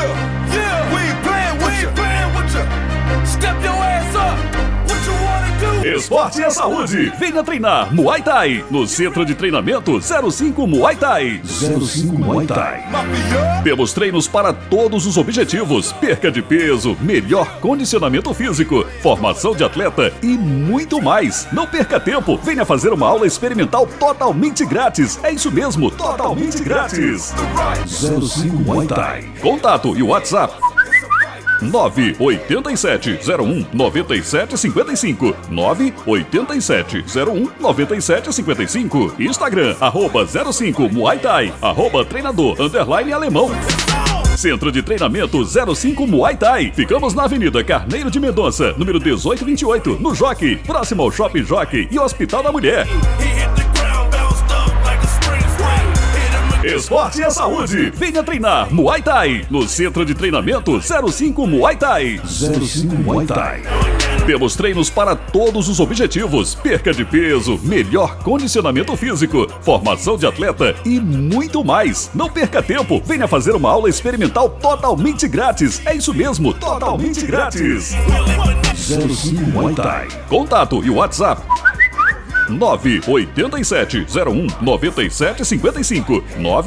Esporte é saúde. Venha treinar Muay Thai no Centro de Treinamento 05 Muay Thai. 05 Muay Thai. Temos treinos para todos os objetivos: perca de peso, melhor condicionamento físico, formação de atleta e muito mais. Não perca tempo, venha fazer uma aula experimental totalmente grátis. É isso mesmo, totalmente grátis. 05 Muay Thai. Contato e WhatsApp 987-01-9755 987-01-9755. Instagram, @05 Muay Thai, @treinador_alemão. Centro de Treinamento 05 Muay Thai. Ficamos na Avenida Carneiro de Mendonça, número 1828, no Jockey, próximo ao Shopping Jockey e Hospital da Mulher. Esporte é saúde. Venha treinar Muay Thai no Centro de Treinamento 05 Muay Thai. 05 Muay Thai. Temos treinos para todos os objetivos: perca de peso, melhor condicionamento físico, formação de atleta e muito mais. Não perca tempo, venha fazer uma aula experimental totalmente grátis. É isso mesmo, totalmente grátis. 05 Muay Thai. Contato e WhatsApp 987-01-9755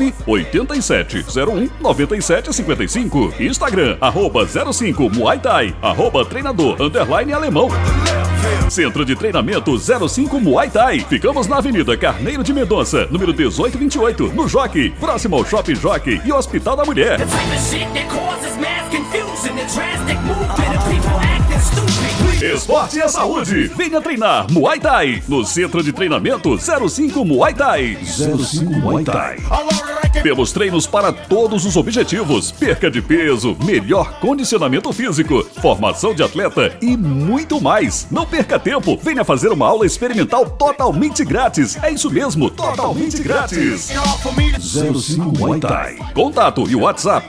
987-01-9755. Instagram, @05 Muay Thai, @treinador_alemão. Centro de Treinamento 05 Muay Thai. Ficamos na Avenida Carneiro de Mendonça, número 1828, no Jockey, próximo ao Shopping Jockey e Hospital da Mulher. Esporte é saúde. Venha treinar Muay Thai no Centro de Treinamento 05 Muay Thai. 05 Muay Thai. Temos treinos para todos os objetivos: perca de peso, melhor condicionamento físico, formação de atleta e muito mais. Não perca tempo, venha fazer uma aula experimental totalmente grátis. É isso mesmo, totalmente grátis. 05 Muay Thai. Contato e WhatsApp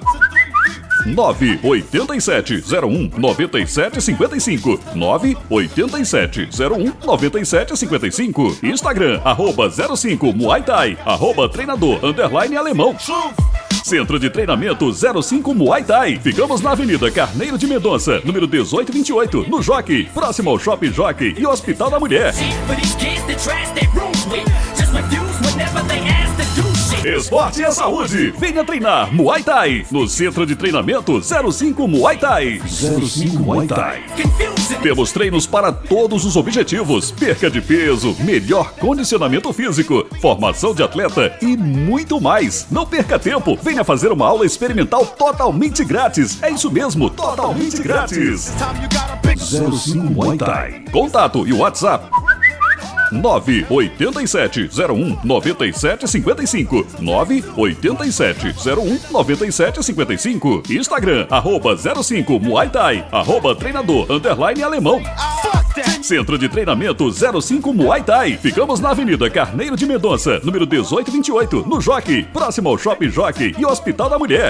987-01-9755 987-01-9755. Instagram, @05 Muay Thai, @treinador_alemão. Centro de Treinamento 05 Muay Thai. Ficamos na Avenida Carneiro de Mendonça, número 1828, no Jockey, próximo ao Shopping Jockey e Hospital da Mulher. Esporte é saúde. Venha treinar Muay Thai no Centro de Treinamento 05 Muay Thai. 05 Muay Thai. Temos treinos para todos os objetivos: perca de peso, melhor condicionamento físico, formação de atleta e muito mais. Não perca tempo, venha fazer uma aula experimental totalmente grátis. É isso mesmo, totalmente grátis. 05 Muay Thai. Contato e WhatsApp 987-01-9755 987-01-9755. Instagram, @05 Muay Thai, @treinador_alemão. Centro de Treinamento 05 Muay Thai. Ficamos na Avenida Carneiro de Mendonça, número 1828, no Jockey, próximo ao Shopping Jockey e Hospital da Mulher.